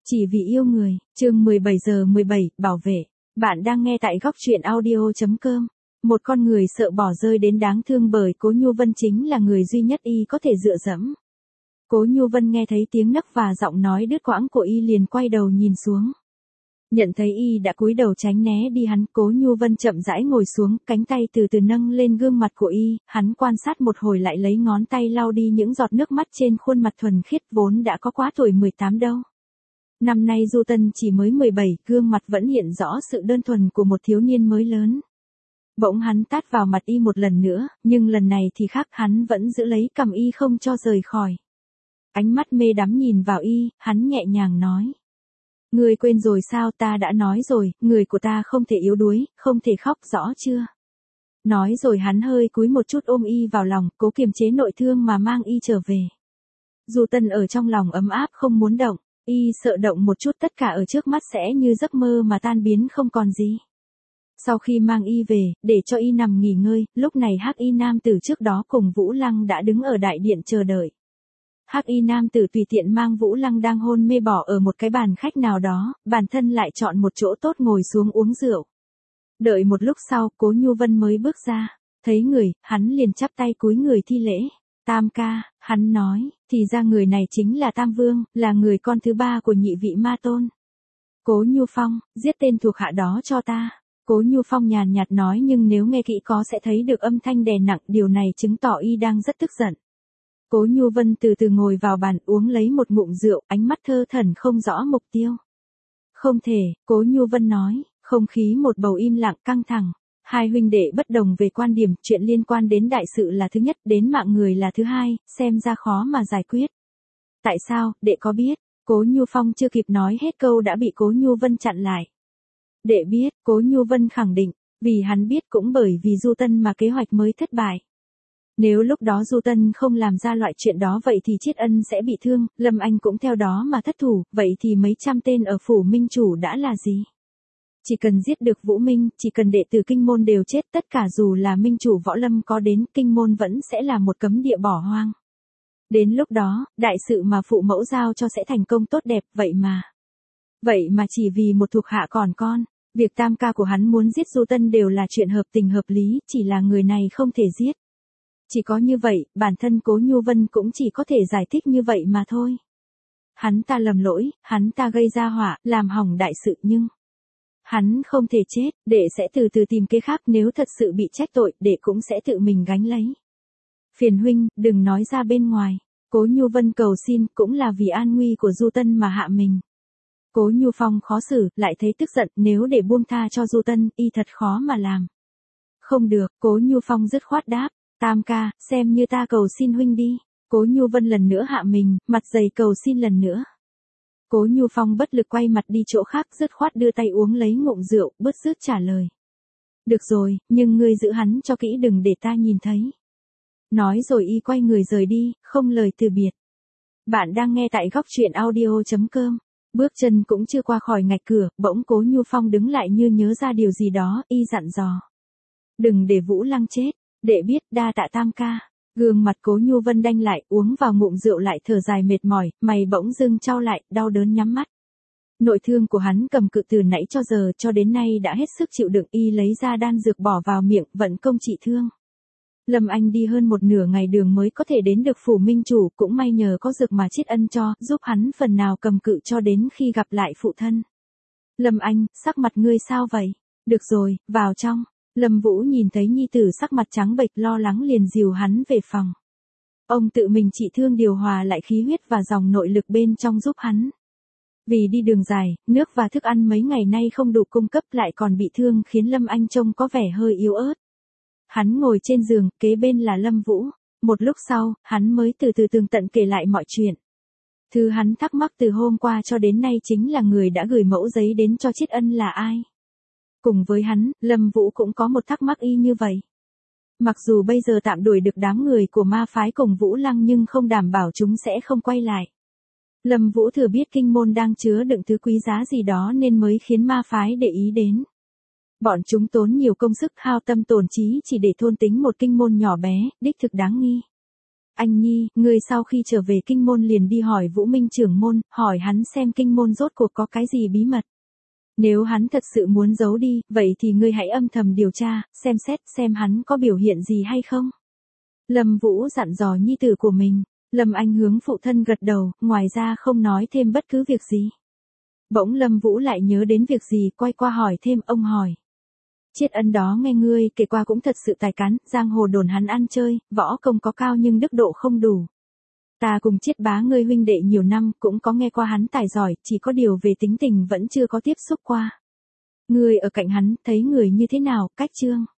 Chỉ vì yêu người, chương 17:17, bảo vệ. Bạn đang nghe tại góc truyện audio.com. Một con người sợ bỏ rơi đến đáng thương bởi Cố Nhu Vân chính là người duy nhất y có thể dựa dẫm. Cố Nhu Vân nghe thấy tiếng nấc và giọng nói đứt quãng của y liền quay đầu nhìn xuống. Nhận thấy y đã cúi đầu tránh né đi hắn, Cố Nhu Vân chậm rãi ngồi xuống, cánh tay từ từ nâng lên gương mặt của y, hắn quan sát một hồi lại lấy ngón tay lau đi những giọt nước mắt trên khuôn mặt thuần khiết vốn đã có quá tuổi 18 đâu. Năm nay Du Tân chỉ mới 17, gương mặt vẫn hiện rõ sự đơn thuần của một thiếu niên mới lớn. Bỗng hắn tát vào mặt y một lần nữa, nhưng lần này thì khác, hắn vẫn giữ lấy cầm y không cho rời khỏi. Ánh mắt mê đắm nhìn vào y, hắn nhẹ nhàng nói. Ngươi quên rồi sao, ta đã nói rồi, người của ta không thể yếu đuối, không thể khóc, rõ chưa? Nói rồi hắn hơi cúi một chút ôm y vào lòng, cố kiềm chế nội thương mà mang y trở về. Du Tân ở trong lòng ấm áp không muốn động. Y sợ động một chút tất cả ở trước mắt sẽ như giấc mơ mà tan biến không còn gì. Sau khi mang y về, để cho y nằm nghỉ ngơi, lúc này Hắc Y nam tử trước đó cùng Vũ Lăng đã đứng ở đại điện chờ đợi. Hắc Y nam tử tùy tiện mang Vũ Lăng đang hôn mê bỏ ở một cái bàn khách nào đó, bản thân lại chọn một chỗ tốt ngồi xuống uống rượu. Đợi một lúc sau, Cố Nhu Vân mới bước ra, thấy người, hắn liền chắp tay cúi người thi lễ. Tam ca, hắn nói, thì ra người này chính là Tam Vương, là người con thứ ba của nhị vị ma tôn. Cố Nhu Phong, giết tên thuộc hạ đó cho ta. Cố Nhu Phong nhàn nhạt nói, nhưng nếu nghe kỹ có sẽ thấy được âm thanh đè nặng, điều này chứng tỏ y đang rất tức giận. Cố Nhu Vân từ từ ngồi vào bàn uống lấy một ngụm rượu, ánh mắt thơ thẩn không rõ mục tiêu. Không thể, Cố Nhu Vân nói, không khí một bầu im lặng căng thẳng. Hai huynh đệ bất đồng về quan điểm, chuyện liên quan đến đại sự là thứ nhất, đến mạng người là thứ hai, xem ra khó mà giải quyết. Tại sao, đệ có biết? Cố Nhu Phong chưa kịp nói hết câu đã bị Cố Nhu Vân chặn lại. Đệ biết, Cố Nhu Vân khẳng định, vì hắn biết cũng bởi vì Du Tân mà kế hoạch mới thất bại. Nếu lúc đó Du Tân không làm ra loại chuyện đó vậy thì Triết Ân sẽ bị thương, Lâm Anh cũng theo đó mà thất thủ, vậy thì mấy trăm tên ở phủ minh chủ đã là gì? Chỉ cần giết được Vũ Minh, chỉ cần đệ tử kinh môn đều chết, tất cả dù là minh chủ võ lâm có đến, kinh môn vẫn sẽ là một cấm địa bỏ hoang. Đến lúc đó, đại sự mà phụ mẫu giao cho sẽ thành công tốt đẹp, vậy mà chỉ vì một thuộc hạ còn con, việc tam ca của hắn muốn giết Du Tân đều là chuyện hợp tình hợp lý, chỉ là người này không thể giết. Chỉ có như vậy, bản thân Cố Nhu Vân cũng chỉ có thể giải thích như vậy mà thôi. Hắn ta lầm lỗi, hắn ta gây ra họa, làm hỏng đại sự nhưng hắn không thể chết, đệ sẽ từ từ tìm kế khác, nếu thật sự bị trách tội, đệ cũng sẽ tự mình gánh lấy. Phiền huynh, đừng nói ra bên ngoài. Cố Nhu Vân cầu xin, cũng là vì an nguy của Du Tân mà hạ mình. Cố Nhu Phong khó xử, lại thấy tức giận, nếu để buông tha cho Du Tân, y thật khó mà làm. Không được, Cố Nhu Phong dứt khoát đáp, Tam ca, xem như ta cầu xin huynh đi. Cố Nhu Vân lần nữa hạ mình, mặt dày cầu xin lần nữa. Cố Nhu Phong bất lực quay mặt đi chỗ khác, dứt khoát đưa tay uống lấy ngụm rượu, bứt rứt trả lời. Được rồi, nhưng ngươi giữ hắn cho kỹ đừng để ta nhìn thấy. Nói rồi y quay người rời đi, không lời từ biệt. Bạn đang nghe tại góc truyện audio.com. Bước chân cũng chưa qua khỏi ngạch cửa, bỗng Cố Nhu Phong đứng lại như nhớ ra điều gì đó, y dặn dò. Đừng để Vũ Lăng chết, đệ biết, đa tạ tam ca. Gương mặt Cố Nhu Vân đanh lại, uống vào ngụm rượu lại thở dài mệt mỏi, mày bỗng dưng chau lại, đau đớn nhắm mắt. Nội thương của hắn cầm cự từ nãy cho giờ cho đến nay đã hết sức chịu đựng, y lấy ra đan dược bỏ vào miệng, vận công trị thương. Lâm Anh đi hơn một nửa ngày đường mới có thể đến được phủ minh chủ, cũng may nhờ có dược mà Triết Ân cho, giúp hắn phần nào cầm cự cho đến khi gặp lại phụ thân. Lâm Anh, sắc mặt ngươi sao vậy? Được rồi, vào trong. Lâm Vũ nhìn thấy nhi tử sắc mặt trắng bệch lo lắng liền dìu hắn về phòng. Ông tự mình trị thương điều hòa lại khí huyết và dòng nội lực bên trong giúp hắn. Vì đi đường dài, nước và thức ăn mấy ngày nay không đủ cung cấp lại còn bị thương khiến Lâm Anh trông có vẻ hơi yếu ớt. Hắn ngồi trên giường, kế bên là Lâm Vũ. Một lúc sau, hắn mới từ từ tường tận kể lại mọi chuyện. Thứ hắn thắc mắc từ hôm qua cho đến nay chính là người đã gửi mẫu giấy đến cho Triết Ân là ai. Cùng với hắn, Lâm Vũ cũng có một thắc mắc y như vậy. Mặc dù bây giờ tạm đuổi được đám người của ma phái cùng Vũ Lăng nhưng không đảm bảo chúng sẽ không quay lại. Lâm Vũ thừa biết kinh môn đang chứa đựng thứ quý giá gì đó nên mới khiến ma phái để ý đến. Bọn chúng tốn nhiều công sức hao tâm tổn trí chỉ để thôn tính một kinh môn nhỏ bé, đích thực đáng nghi. Anh Nhi, ngươi sau khi trở về kinh môn liền đi hỏi Vũ Minh trưởng môn, hỏi hắn xem kinh môn rốt cuộc có cái gì bí mật. Nếu hắn thật sự muốn giấu đi, vậy thì ngươi hãy âm thầm điều tra, xem xét xem hắn có biểu hiện gì hay không. Lâm Vũ dặn dò nhi tử của mình. Lâm Anh hướng phụ thân gật đầu, ngoài ra không nói thêm bất cứ việc gì. Bỗng Lâm Vũ lại nhớ đến việc gì, quay qua hỏi thêm. Ông hỏi. Triết Ân đó nghe ngươi kể qua cũng thật sự tài cán, giang hồ đồn hắn ăn chơi, võ công có cao nhưng đức độ không đủ. Ta cùng Triết bá ngươi huynh đệ nhiều năm, cũng có nghe qua hắn tài giỏi, chỉ có điều về tính tình vẫn chưa có tiếp xúc qua. Ngươi ở cạnh hắn, thấy người như thế nào, cách trương?